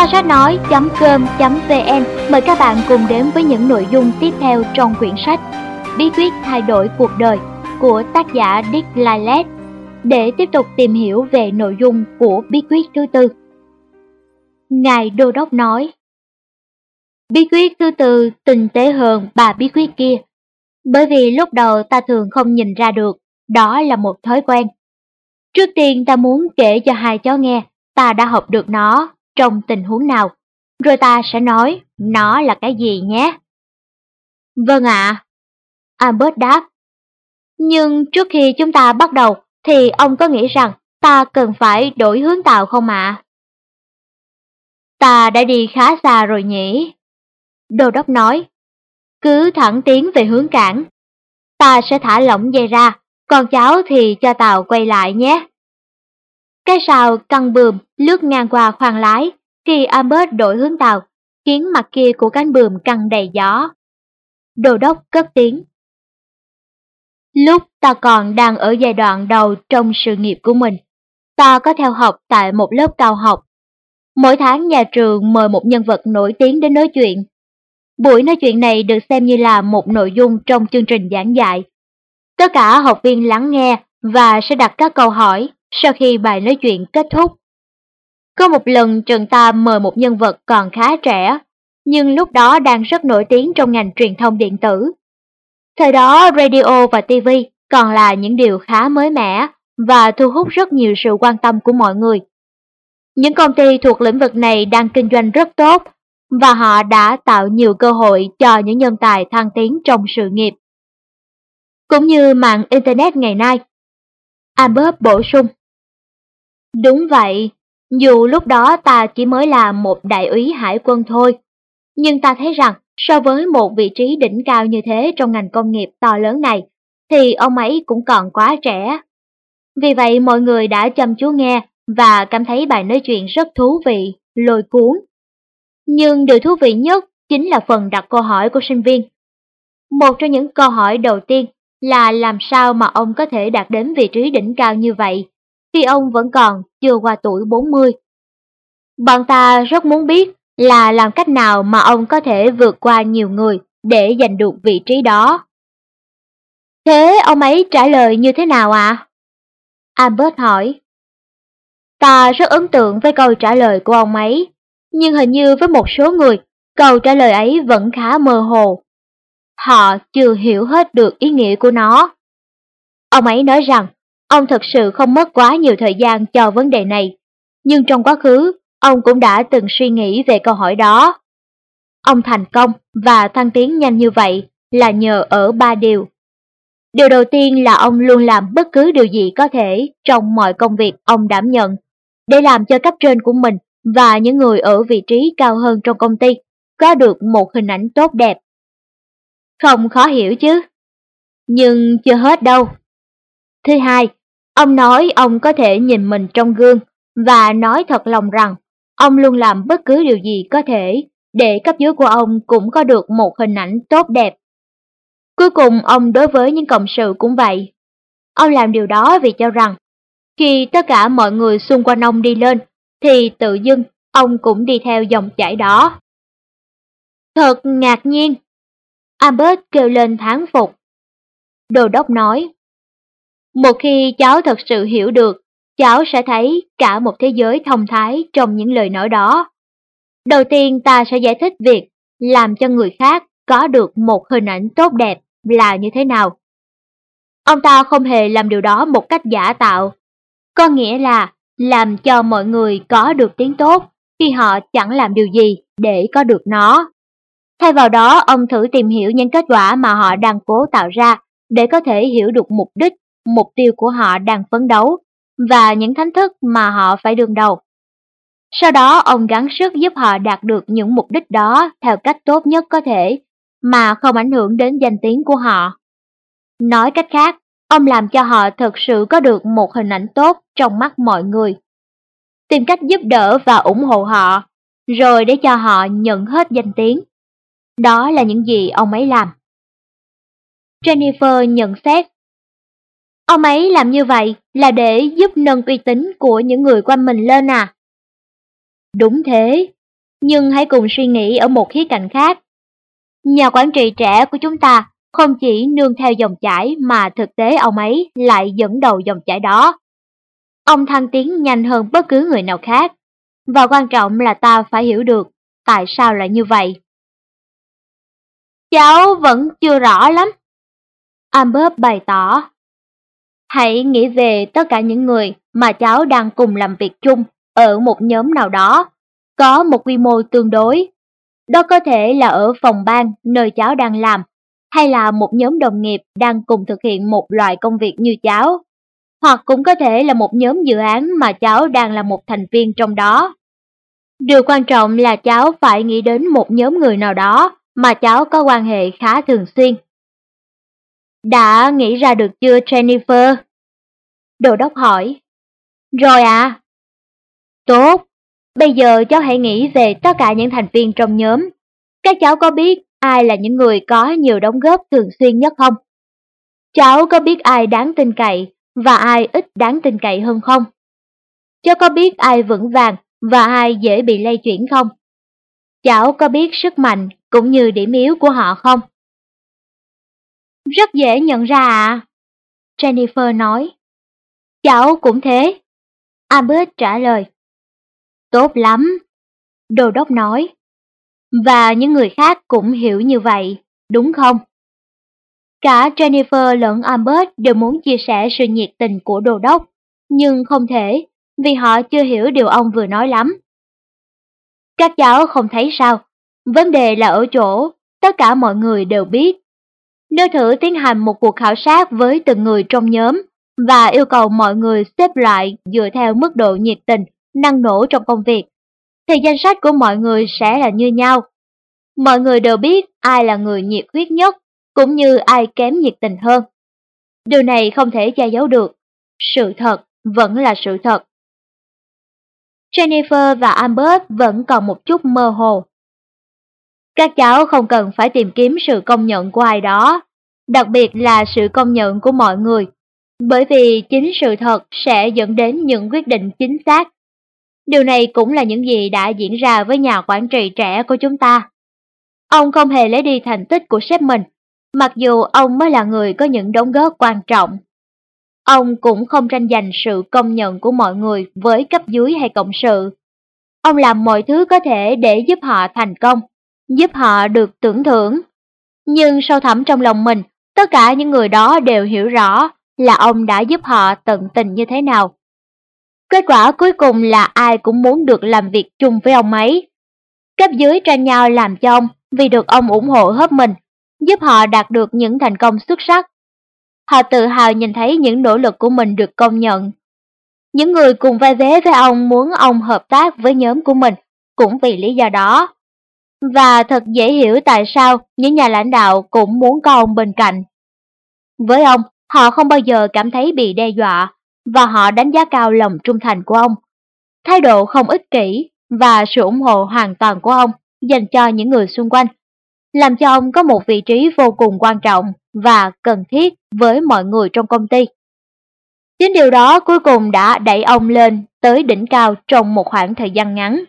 Kho sách nói.com.vn mời các bạn cùng đến với những nội dung tiếp theo trong quyển sách Bí quyết thay đổi cuộc đời của tác giả Dick Lilet để tiếp tục tìm hiểu về nội dung của bí quyết thứ tư. Ngài Đô Đốc nói, bí quyết thứ tư tinh tế hơn 3 bí quyết kia, bởi vì lúc đầu ta thường không nhìn ra được, đó là một thói quen. Trước tiên ta muốn kể cho hai cháu nghe ta đã học được nó trong tình huống nào, rồi ta sẽ nói nó là cái gì nhé. Vâng ạ, Albert đáp. Nhưng trước khi chúng ta bắt đầu thì ông có nghĩ rằng ta cần phải đổi hướng tàu không ạ? Ta đã đi khá xa rồi nhỉ? Đô đốc nói, cứ thẳng tiến về hướng cảng. Ta sẽ thả lỏng dây ra, còn cháu thì cho tàu quay lại nhé. Cái sào căng buồm lướt ngang qua khoang lái khi Albert đổi hướng tàu, khiến mặt kia của cánh buồm căng đầy gió. Đô đốc cất tiếng. Lúc ta còn đang ở giai đoạn đầu trong sự nghiệp của mình, ta có theo học tại một lớp cao học. Mỗi tháng nhà trường mời một nhân vật nổi tiếng đến nói chuyện. Buổi nói chuyện này được xem như là một nội dung trong chương trình giảng dạy. Tất cả học viên lắng nghe và sẽ đặt các câu hỏi sau khi bài nói chuyện kết thúc. Có một lần trường ta mời một nhân vật còn khá trẻ, nhưng lúc đó đang rất nổi tiếng trong ngành truyền thông điện tử. Thời đó radio và TV còn là những điều khá mới mẻ và thu hút rất nhiều sự quan tâm của mọi người. Những công ty thuộc lĩnh vực này đang kinh doanh rất tốt và họ đã tạo nhiều cơ hội cho những nhân tài thăng tiến trong sự nghiệp. Cũng như mạng Internet ngày nay. Albert bổ sung. Đúng vậy, dù lúc đó ta chỉ mới là một đại úy hải quân thôi, nhưng ta thấy rằng so với một vị trí đỉnh cao như thế trong ngành công nghiệp to lớn này, thì ông ấy cũng còn quá trẻ. Vì vậy mọi người đã chăm chú nghe và cảm thấy bài nói chuyện rất thú vị, lôi cuốn. Nhưng điều thú vị nhất chính là phần đặt câu hỏi của sinh viên. Một trong những câu hỏi đầu tiên là làm sao mà ông có thể đạt đến vị trí đỉnh cao như vậy khi ông vẫn còn chưa qua tuổi 40. Bọn ta rất muốn biết là làm cách nào mà ông có thể vượt qua nhiều người để giành được vị trí đó. Thế ông ấy trả lời như thế nào ạ? Albert hỏi. Ta rất ấn tượng với câu trả lời của ông ấy, nhưng hình như với một số người, câu trả lời ấy vẫn khá mơ hồ. Họ chưa hiểu hết được ý nghĩa của nó. Ông ấy nói rằng, ông thực sự không mất quá nhiều thời gian cho vấn đề này, nhưng trong quá khứ, ông cũng đã từng suy nghĩ về câu hỏi đó. Ông thành công và thăng tiến nhanh như vậy là nhờ ở 3 điều. Điều đầu tiên là ông luôn làm bất cứ điều gì có thể trong mọi công việc ông đảm nhận, để làm cho cấp trên của mình và những người ở vị trí cao hơn trong công ty có được một hình ảnh tốt đẹp. Không khó hiểu chứ? Nhưng chưa hết đâu. Thứ hai, ông nói ông có thể nhìn mình trong gương và nói thật lòng rằng ông luôn làm bất cứ điều gì có thể để cấp dưới của ông cũng có được một hình ảnh tốt đẹp. Cuối cùng ông đối với những cộng sự cũng vậy. Ông làm điều đó vì cho rằng khi tất cả mọi người xung quanh ông đi lên thì tự dưng ông cũng đi theo dòng chảy đó. Thật ngạc nhiên, Albert kêu lên thán phục. Đô đốc nói, một khi cháu thật sự hiểu được, cháu sẽ thấy cả một thế giới thông thái trong những lời nói đó. Đầu tiên ta sẽ giải thích việc làm cho người khác có được một hình ảnh tốt đẹp là như thế nào. Ông ta không hề làm điều đó một cách giả tạo, có nghĩa là làm cho mọi người có được tiếng tốt khi họ chẳng làm điều gì để có được nó. Thay vào đó, ông thử tìm hiểu những kết quả mà họ đang cố tạo ra để có thể hiểu được mục đích, mục tiêu của họ đang phấn đấu và những thách thức mà họ phải đương đầu. Sau đó, ông gắng sức giúp họ đạt được những mục đích đó theo cách tốt nhất có thể mà không ảnh hưởng đến danh tiếng của họ. Nói cách khác, ông làm cho họ thực sự có được một hình ảnh tốt trong mắt mọi người. Tìm cách giúp đỡ và ủng hộ họ, rồi để cho họ nhận hết danh tiếng. Đó là những gì ông ấy làm. Jennifer nhận xét. Ông ấy làm như vậy là để giúp nâng uy tín của những người quanh mình lên à? Đúng thế, Nhưng hãy cùng suy nghĩ ở một khía cạnh khác. Nhà quản trị trẻ của chúng ta không chỉ nương theo dòng chảy mà thực tế ông ấy lại dẫn đầu dòng chảy đó. Ông thăng tiến nhanh hơn bất cứ người nào khác. Và quan trọng là ta phải hiểu được tại sao lại như vậy. Cháu vẫn chưa rõ lắm. Albert bày tỏ. Hãy nghĩ về tất cả những người mà cháu đang cùng làm việc chung ở một nhóm nào đó, có một quy mô tương đối. Đó có thể là ở phòng ban nơi cháu đang làm, hay là một nhóm đồng nghiệp đang cùng thực hiện một loại công việc như cháu, hoặc cũng có thể là một nhóm dự án mà cháu đang là một thành viên trong đó. Điều quan trọng là cháu phải nghĩ đến một nhóm người nào đó mà cháu có quan hệ khá thường xuyên. Đã nghĩ ra được chưa Jennifer? Đô đốc hỏi. Rồi à? Tốt, bây giờ cháu hãy nghĩ về tất cả những thành viên trong nhóm. Các cháu có biết ai là những người có nhiều đóng góp thường xuyên nhất không? Cháu có biết ai đáng tin cậy và ai ít đáng tin cậy hơn không? Cháu có biết ai vững vàng và ai dễ bị lay chuyển không? Cháu có biết sức mạnh cũng như điểm yếu của họ không? Rất dễ nhận ra à? Jennifer nói. Cháu cũng thế. Albert trả lời. Tốt lắm, Đô đốc nói. Và những người khác cũng hiểu như vậy, đúng không? Cả Jennifer lẫn Albert đều muốn chia sẻ sự nhiệt tình của Đô đốc, nhưng không thể, vì họ chưa hiểu điều ông vừa nói lắm. Các cháu không thấy sao? Vấn đề là ở chỗ, tất cả mọi người đều biết. Nếu thử tiến hành một cuộc khảo sát với từng người trong nhóm và yêu cầu mọi người xếp loại dựa theo mức độ nhiệt tình, năng nổ trong công việc, thì danh sách của mọi người sẽ là như nhau. Mọi người đều biết ai là người nhiệt huyết nhất, cũng như ai kém nhiệt tình hơn. Điều này không thể che giấu được. Sự thật vẫn là sự thật. Jennifer và Albert vẫn còn một chút mơ hồ. Các cháu không cần phải tìm kiếm sự công nhận của ai đó, đặc biệt là sự công nhận của mọi người, bởi vì chính sự thật sẽ dẫn đến những quyết định chính xác. Điều này cũng là những gì đã diễn ra với nhà quản trị trẻ của chúng ta. Ông không hề lấy đi thành tích của sếp mình, mặc dù ông mới là người có những đóng góp quan trọng. Ông cũng không tranh giành sự công nhận của mọi người với cấp dưới hay cộng sự. Ông làm mọi thứ có thể để giúp họ thành công, giúp họ được tưởng thưởng. Nhưng sâu thẳm trong lòng mình, tất cả những người đó đều hiểu rõ là ông đã giúp họ tận tình như thế nào. Kết quả cuối cùng là ai cũng muốn được làm việc chung với ông ấy. Cấp dưới tranh nhau làm cho ông vì được ông ủng hộ hết mình, giúp họ đạt được những thành công xuất sắc. Họ tự hào nhìn thấy những nỗ lực của mình được công nhận. Những người cùng vai vế với ông muốn ông hợp tác với nhóm của mình cũng vì lý do đó. Và thật dễ hiểu tại sao những nhà lãnh đạo cũng muốn có ông bên cạnh. Với ông, họ không bao giờ cảm thấy bị đe dọa, và họ đánh giá cao lòng trung thành của ông, thái độ không ích kỷ và sự ủng hộ hoàn toàn của ông dành cho những người xung quanh, làm cho ông có một vị trí vô cùng quan trọng và cần thiết với mọi người trong công ty. Chính điều đó cuối cùng đã đẩy ông lên tới đỉnh cao trong một khoảng thời gian ngắn.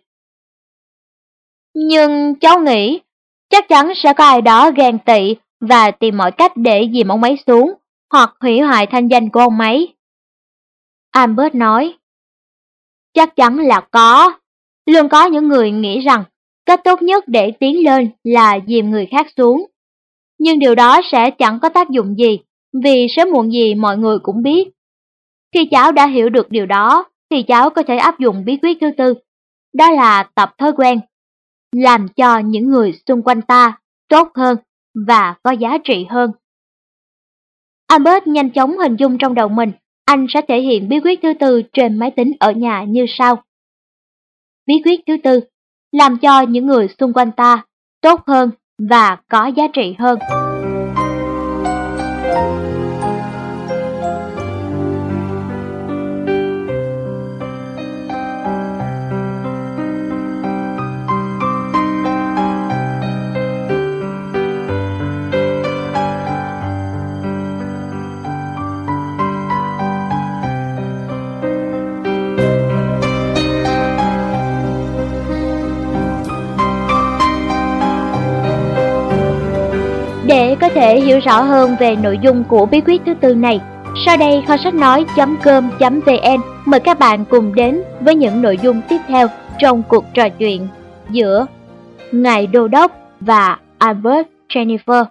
Nhưng cháu nghĩ chắc chắn sẽ có ai đó ghen tị và tìm mọi cách để dìm ông ấy xuống hoặc hủy hoại thanh danh của ông ấy. Albert nói. Chắc chắn là có. Luôn có những người nghĩ rằng cách tốt nhất để tiến lên là dìm người khác xuống. Nhưng điều đó sẽ chẳng có tác dụng gì, vì sớm muộn gì mọi người cũng biết. Khi cháu đã hiểu được điều đó, thì cháu có thể áp dụng bí quyết thứ tư. Đó là tập thói quen, làm cho những người xung quanh ta tốt hơn và có giá trị hơn. Albert nhanh chóng hình dung trong đầu mình, anh sẽ thể hiện bí quyết thứ tư trên máy tính ở nhà như sau. Bí quyết thứ tư, làm cho những người xung quanh ta tốt hơn và có giá trị hơn. Để có thể hiểu rõ hơn về nội dung của bí quyết thứ tư này, sau đây kho sách nói.com.vn mời các bạn cùng đến với những nội dung tiếp theo trong cuộc trò chuyện giữa Ngài Đô đốc và Albert Jennifer.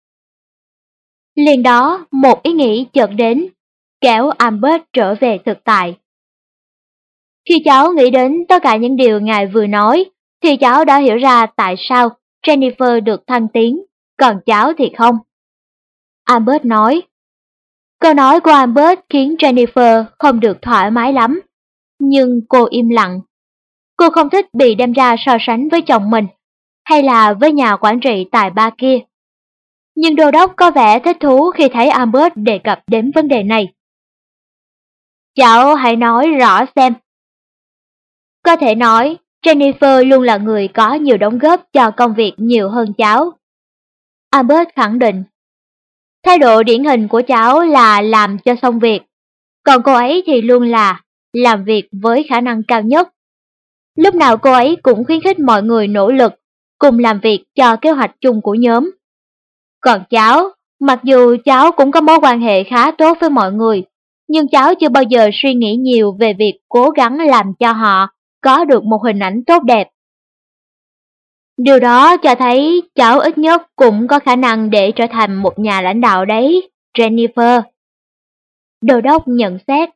Liền đó, một ý nghĩ chợt đến, kéo Albert trở về thực tại. Khi cháu nghĩ đến tất cả những điều ngài vừa nói, thì cháu đã hiểu ra tại sao Jennifer được thăng tiến, còn cháu thì không. Albert nói. Câu nói của Albert khiến Jennifer không được thoải mái lắm, nhưng cô im lặng. Cô không thích bị đem ra so sánh với chồng mình, hay là với nhà quản trị tài ba kia. Nhưng đô đốc có vẻ thích thú khi thấy Albert đề cập đến vấn đề này. Cháu hãy nói rõ xem. Có thể nói, Jennifer luôn là người có nhiều đóng góp cho công việc nhiều hơn cháu. Albert khẳng định. Thái độ điển hình của cháu là làm cho xong việc, còn cô ấy thì luôn là làm việc với khả năng cao nhất. Lúc nào cô ấy cũng khuyến khích mọi người nỗ lực, cùng làm việc cho kế hoạch chung của nhóm. Còn cháu, mặc dù cháu cũng có mối quan hệ khá tốt với mọi người, nhưng cháu chưa bao giờ suy nghĩ nhiều về việc cố gắng làm cho họ có được một hình ảnh tốt đẹp. Điều đó cho thấy cháu ít nhất cũng có khả năng để trở thành một nhà lãnh đạo đấy, Jennifer. Đô đốc nhận xét.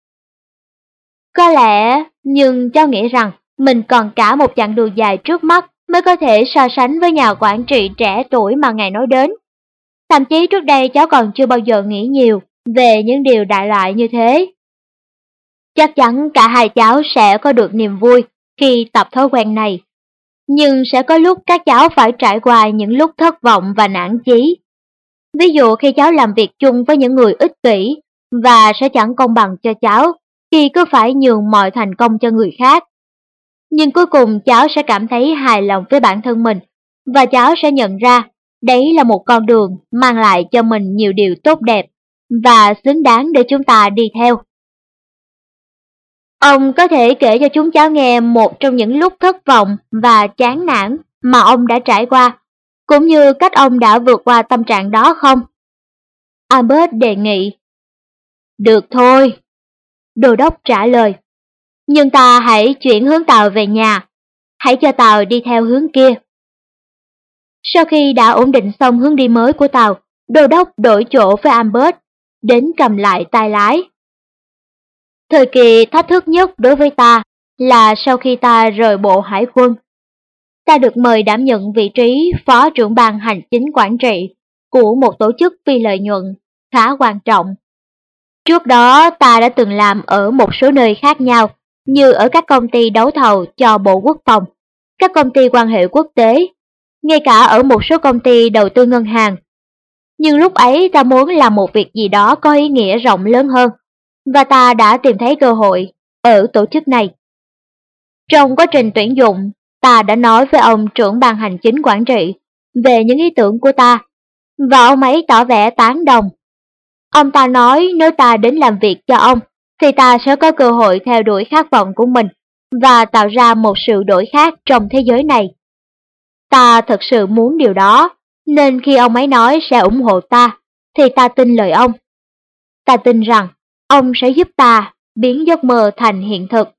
Có lẽ, nhưng cháu nghĩ rằng mình còn cả một chặng đường dài trước mắt mới có thể so sánh với nhà quản trị trẻ tuổi mà ngài nói đến. Thậm chí trước đây cháu còn chưa bao giờ nghĩ nhiều về những điều đại loại như thế. Chắc chắn cả hai cháu sẽ có được niềm vui khi tập thói quen này. Nhưng sẽ có lúc các cháu phải trải qua những lúc thất vọng và nản chí. Ví dụ khi cháu làm việc chung với những người ích kỷ và sẽ chẳng công bằng cho cháu khi cứ phải nhường mọi thành công cho người khác. Nhưng cuối cùng cháu sẽ cảm thấy hài lòng với bản thân mình và cháu sẽ nhận ra đấy là một con đường mang lại cho mình nhiều điều tốt đẹp và xứng đáng để chúng ta đi theo. Ông có thể kể cho chúng cháu nghe một trong những lúc thất vọng và chán nản mà ông đã trải qua, cũng như cách ông đã vượt qua tâm trạng đó không? Albert đề nghị. Được thôi, đô đốc trả lời. Nhưng ta hãy chuyển hướng tàu về nhà, hãy cho tàu đi theo hướng kia. Sau khi đã ổn định xong hướng đi mới của tàu, đô đốc đổi chỗ với Albert, đến cầm lại tay lái. Thời kỳ thách thức nhất đối với ta là sau khi ta rời Bộ Hải quân. Ta được mời đảm nhận vị trí phó trưởng ban hành chính quản trị của một tổ chức phi lợi nhuận khá quan trọng. Trước đó ta đã từng làm ở một số nơi khác nhau, như ở các công ty đấu thầu cho Bộ Quốc phòng, các công ty quan hệ quốc tế, ngay cả ở một số công ty đầu tư ngân hàng. Nhưng lúc ấy ta muốn làm một việc gì đó có ý nghĩa rộng lớn hơn, và ta đã tìm thấy cơ hội ở tổ chức này. Trong quá trình tuyển dụng, ta đã nói với ông trưởng ban hành chính quản trị về những ý tưởng của ta, và ông ấy tỏ vẻ tán đồng. Ông ta nói nếu ta đến làm việc cho ông, thì ta sẽ có cơ hội theo đuổi khát vọng của mình và tạo ra một sự đổi khác trong thế giới này. Ta thật sự muốn điều đó, nên khi ông ấy nói sẽ ủng hộ ta, thì ta tin lời ông. Ta tin rằng ông sẽ giúp ta biến giấc mơ thành hiện thực.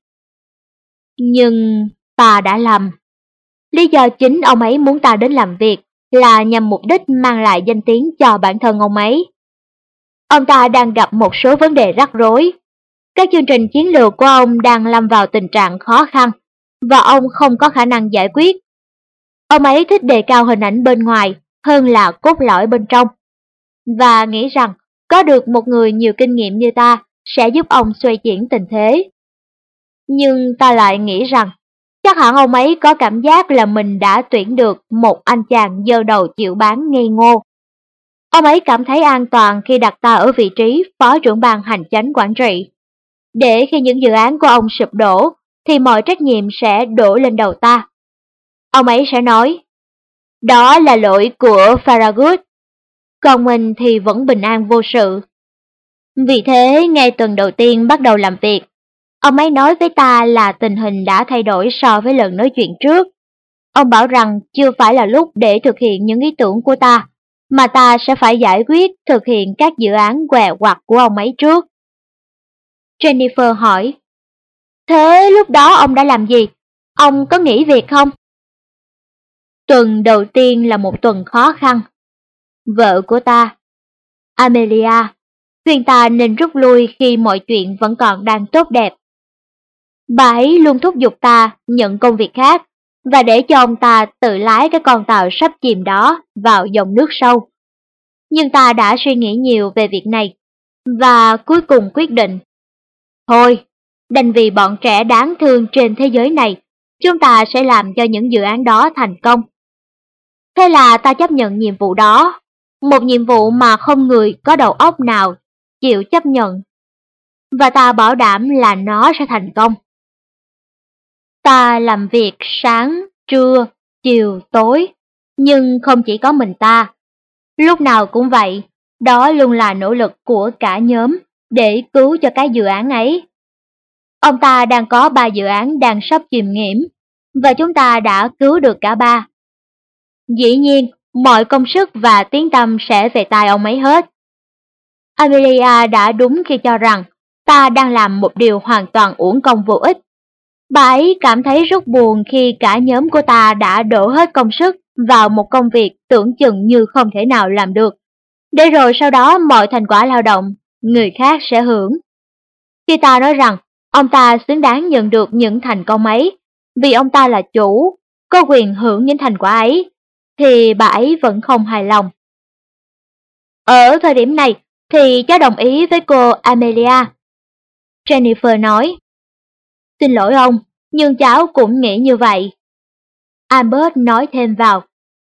Nhưng ta đã lầm. Lý do chính ông ấy muốn ta đến làm việc là nhằm mục đích mang lại danh tiếng cho bản thân ông ấy. Ông ta đang gặp một số vấn đề rắc rối. Các chương trình chiến lược của ông đang lâm vào tình trạng khó khăn, và ông không có khả năng giải quyết. Ông ấy thích đề cao hình ảnh bên ngoài hơn là cốt lõi bên trong, và nghĩ rằng có được một người nhiều kinh nghiệm như ta sẽ giúp ông xoay chuyển tình thế. Nhưng ta lại nghĩ rằng chắc hẳn ông ấy có cảm giác là mình đã tuyển được một anh chàng giơ đầu chịu bán ngây ngô. Ông ấy cảm thấy an toàn khi đặt ta ở vị trí phó trưởng ban hành chánh quản trị, để khi những dự án của ông sụp đổ thì mọi trách nhiệm sẽ đổ lên đầu ta. Ông ấy sẽ nói, đó là lỗi của Farragut, còn mình thì vẫn bình an vô sự. Vì thế, ngay tuần đầu tiên bắt đầu làm việc, ông ấy nói với ta là tình hình đã thay đổi so với lần nói chuyện trước. Ông bảo rằng chưa phải là lúc để thực hiện những ý tưởng của ta, mà ta sẽ phải giải quyết thực hiện các dự án què quặt của ông ấy trước. Jennifer hỏi, thế lúc đó ông đã làm gì? Ông có nghỉ việc không? Tuần đầu tiên là một tuần khó khăn. Vợ của ta, Amelia, khuyên ta nên rút lui khi mọi chuyện vẫn còn đang tốt đẹp. Bà ấy luôn thúc giục ta nhận công việc khác và để cho ông ta tự lái cái con tàu sắp chìm đó vào dòng nước sâu. Nhưng ta đã suy nghĩ nhiều về việc này và cuối cùng quyết định, thôi, đành vì bọn trẻ đáng thương trên thế giới này, chúng ta sẽ làm cho những dự án đó thành công. Thế là ta chấp nhận nhiệm vụ đó, một nhiệm vụ mà không người có đầu óc nào chịu chấp nhận, và ta bảo đảm là nó sẽ thành công. Ta làm việc sáng, trưa, chiều, tối, nhưng không chỉ có mình ta. Lúc nào cũng vậy, đó luôn là nỗ lực của cả nhóm để cứu cho cái dự án ấy. Ông ta đang có 3 dự án đang sắp chìm nghỉm, và chúng ta đã cứu được cả 3. Dĩ nhiên, mọi công sức và tiếng tăm sẽ về tay ông ấy hết. Amelia đã đúng khi cho rằng ta đang làm một điều hoàn toàn uổng công vô ích. Bà ấy cảm thấy rất buồn khi cả nhóm của ta đã đổ hết công sức vào một công việc tưởng chừng như không thể nào làm được, để rồi sau đó mọi thành quả lao động, người khác sẽ hưởng. Khi ta nói rằng ông ta xứng đáng nhận được những thành công ấy, vì ông ta là chủ, có quyền hưởng những thành quả ấy, thì bà ấy vẫn không hài lòng. Ở thời điểm này thì cháu đồng ý với cô Amelia. Jennifer nói, xin lỗi ông, nhưng cháu cũng nghĩ như vậy. Albert nói thêm vào,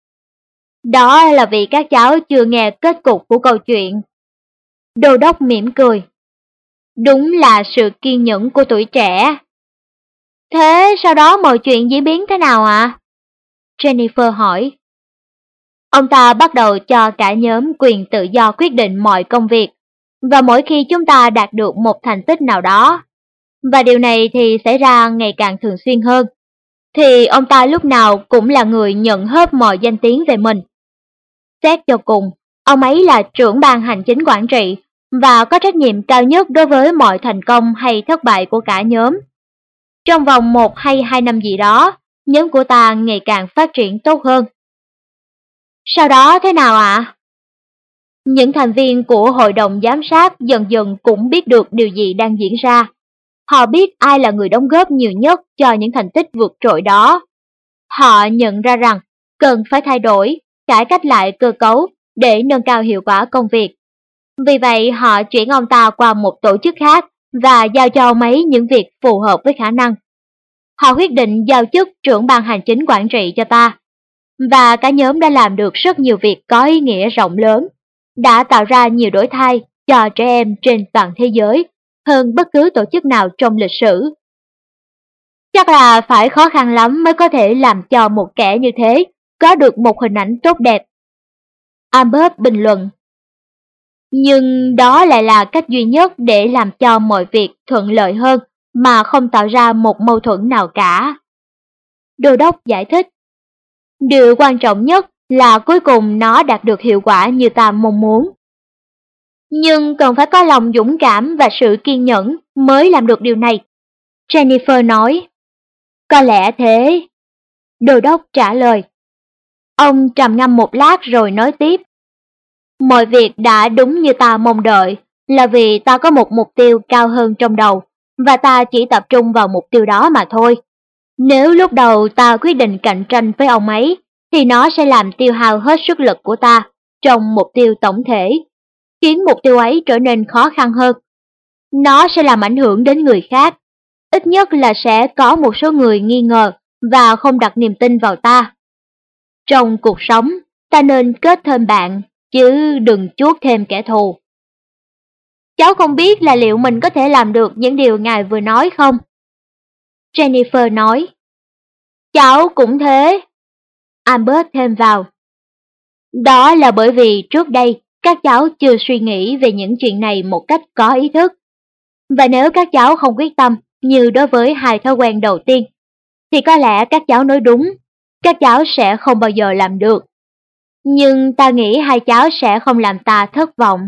đó là vì các cháu chưa nghe kết cục của câu chuyện. Đô đốc mỉm cười, đúng là sự kiên nhẫn của tuổi trẻ. Thế sau đó mọi chuyện diễn biến thế nào ạ? Jennifer hỏi. Ông ta bắt đầu cho cả nhóm quyền tự do quyết định mọi công việc, và mỗi khi chúng ta đạt được một thành tích nào đó, và điều này thì xảy ra ngày càng thường xuyên hơn, thì ông ta lúc nào cũng là người nhận hết mọi danh tiếng về mình. Xét cho cùng, ông ấy là trưởng ban hành chính quản trị và có trách nhiệm cao nhất đối với mọi thành công hay thất bại của cả nhóm. Trong vòng 1 hay 2 năm gì đó, nhóm của ta ngày càng phát triển tốt hơn. Sau đó thế nào ạ? Những thành viên của hội đồng giám sát dần dần cũng biết được điều gì đang diễn ra. Họ biết ai là người đóng góp nhiều nhất cho những thành tích vượt trội đó. Họ nhận ra rằng cần phải thay đổi, cải cách lại cơ cấu để nâng cao hiệu quả công việc. Vì vậy họ chuyển ông ta qua một tổ chức khác và giao cho ông ấy những việc phù hợp với khả năng. Họ quyết định giao chức trưởng ban hành chính quản trị cho ta. Và cả nhóm đã làm được rất nhiều việc có ý nghĩa rộng lớn, đã tạo ra nhiều đổi thay cho trẻ em trên toàn thế giới hơn bất cứ tổ chức nào trong lịch sử. Chắc là phải khó khăn lắm mới có thể làm cho một kẻ như thế có được một hình ảnh tốt đẹp. Albert bình luận. Nhưng đó lại là cách duy nhất để làm cho mọi việc thuận lợi hơn mà không tạo ra một mâu thuẫn nào cả. Đô đốc giải thích. Điều quan trọng nhất là cuối cùng nó đạt được hiệu quả như ta mong muốn. Nhưng cần phải có lòng dũng cảm và sự kiên nhẫn mới làm được điều này. Jennifer nói. Có lẽ thế. Đô đốc trả lời. Ông trầm ngâm một lát rồi nói tiếp. Mọi việc đã đúng như ta mong đợi là vì ta có một mục tiêu cao hơn trong đầu và ta chỉ tập trung vào mục tiêu đó mà thôi. Nếu lúc đầu ta quyết định cạnh tranh với ông ấy thì nó sẽ làm tiêu hao hết sức lực của ta trong mục tiêu tổng thể, khiến mục tiêu ấy trở nên khó khăn hơn. Nó sẽ làm ảnh hưởng đến người khác, ít nhất là sẽ có một số người nghi ngờ và không đặt niềm tin vào ta. Trong cuộc sống, ta nên kết thêm bạn, chứ đừng chuốc thêm kẻ thù. Cháu không biết là liệu mình có thể làm được những điều ngài vừa nói không? Jennifer nói. Cháu cũng thế. Albert thêm vào. Đó là bởi vì trước đây các cháu chưa suy nghĩ về những chuyện này một cách có ý thức. Và nếu các cháu không quyết tâm như đối với 2 thói quen đầu tiên, thì có lẽ các cháu nói đúng, các cháu sẽ không bao giờ làm được. nhưng ta nghĩ hai cháu sẽ không làm ta thất vọng.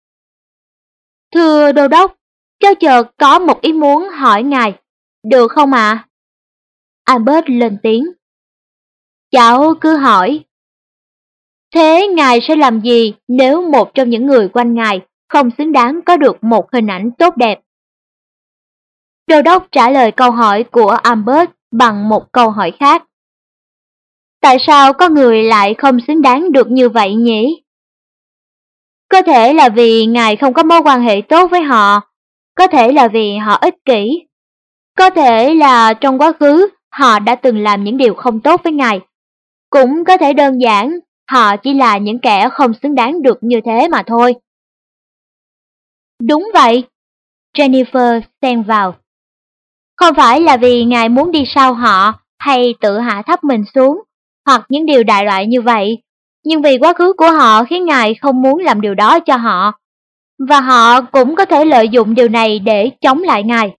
Thưa đô đốc, cháu chợt có một ý muốn hỏi ngài, được không ạ? Albert lên tiếng. Cháu cứ hỏi. Thế ngài sẽ làm gì nếu một trong những người quanh ngài không xứng đáng có được một hình ảnh tốt đẹp? Đô đốc trả lời câu hỏi của Albert bằng một câu hỏi khác. Tại sao có người lại không xứng đáng được như vậy nhỉ? Có thể là vì ngài không có mối quan hệ tốt với họ, có thể là vì họ ích kỷ, có thể là trong quá khứ họ đã từng làm những điều không tốt với ngài, cũng có thể đơn giản họ chỉ là những kẻ không xứng đáng được như thế mà thôi. Đúng vậy, Jennifer xen vào. Không phải là vì ngài muốn đi sau họ hay tự hạ thấp mình xuống, hoặc những điều đại loại như vậy, nhưng vì quá khứ của họ khiến ngài không muốn làm điều đó cho họ, và họ cũng có thể lợi dụng điều này để chống lại ngài.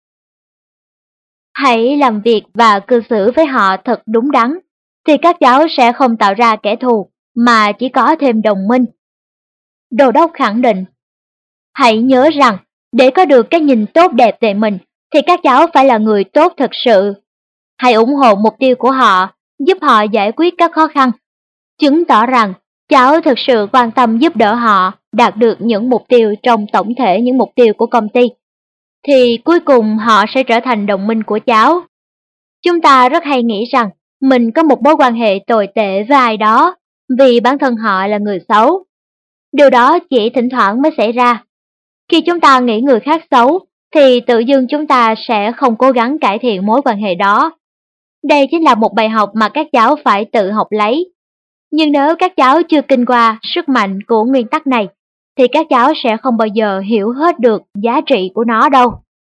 Hãy làm việc và cư xử với họ thật đúng đắn, thì các cháu sẽ không tạo ra kẻ thù, mà chỉ có thêm đồng minh. Đô đốc khẳng định. Hãy nhớ rằng, để có được cái nhìn tốt đẹp về mình, thì các cháu phải là người tốt thật sự. Hãy ủng hộ mục tiêu của họ, giúp họ giải quyết các khó khăn. Chứng tỏ rằng, cháu thực sự quan tâm giúp đỡ họ đạt được những mục tiêu trong tổng thể những mục tiêu của công ty. Thì cuối cùng họ sẽ trở thành đồng minh của cháu. Chúng ta rất hay nghĩ rằng mình có một mối quan hệ tồi tệ với ai đó vì bản thân họ là người xấu. Điều đó chỉ thỉnh thoảng mới xảy ra. Khi chúng ta nghĩ người khác xấu, thì tự dưng chúng ta sẽ không cố gắng cải thiện mối quan hệ đó. Đây chính là một bài học mà các cháu phải tự học lấy. Nhưng nếu các cháu chưa kinh qua sức mạnh của nguyên tắc này, thì các cháu sẽ không bao giờ hiểu hết được giá trị của nó đâu.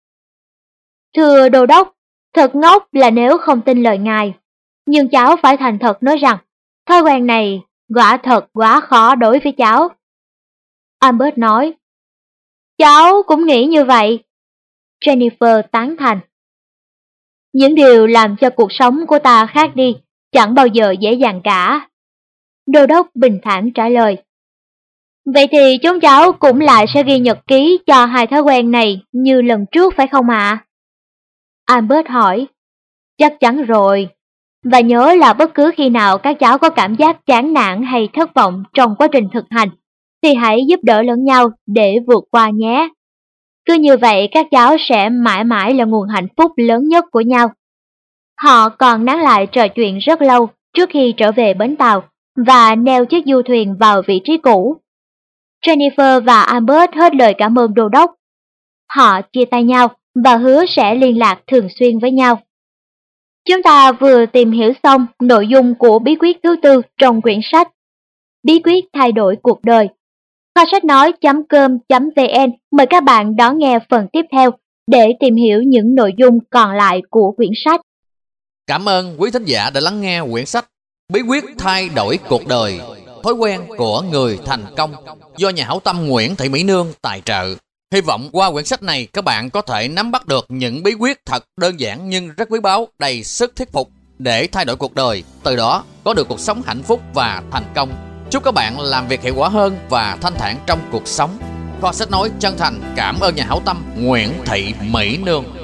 Thưa đô đốc, thật ngốc là nếu không tin lời ngài. Nhưng cháu phải thành thật nói rằng, thói quen này quả thật quá khó đối với cháu. Albert nói. Cháu cũng nghĩ như vậy. Jennifer tán thành. Những điều làm cho cuộc sống của ta khác đi, chẳng bao giờ dễ dàng cả. Đô đốc bình thản trả lời. Vậy thì chúng cháu cũng lại sẽ ghi nhật ký cho hai thói quen này như lần trước phải không ạ? Albert hỏi. Chắc chắn rồi. Và nhớ là bất cứ khi nào các cháu có cảm giác chán nản hay thất vọng trong quá trình thực hành, thì hãy giúp đỡ lẫn nhau để vượt qua nhé. Cứ như vậy các cháu sẽ mãi mãi là nguồn hạnh phúc lớn nhất của nhau. Họ còn nán lại trò chuyện rất lâu trước khi trở về bến tàu và neo chiếc du thuyền vào vị trí cũ. Jennifer và Albert hết lời cảm ơn đô đốc. Họ chia tay nhau và hứa sẽ liên lạc thường xuyên với nhau. Chúng ta vừa tìm hiểu xong nội dung của bí quyết thứ tư trong quyển sách Bí quyết thay đổi cuộc đời. Kho sách nói.com.vn mời các bạn đón nghe phần tiếp theo để tìm hiểu những nội dung còn lại của quyển sách. Cảm ơn quý thính giả đã lắng nghe quyển sách Bí quyết thay đổi cuộc đời, thói quen của người thành công do nhà hảo tâm Nguyễn Thị Mỹ Nương tài trợ. Hy vọng qua quyển sách này các bạn có thể nắm bắt được những bí quyết thật đơn giản nhưng rất quý báu, đầy sức thuyết phục để thay đổi cuộc đời, từ đó có được cuộc sống hạnh phúc và thành công. Chúc các bạn làm việc hiệu quả hơn và thanh thản trong cuộc sống. Kho sách nói chân thành cảm ơn nhà hảo tâm Nguyễn Thị Mỹ Nương.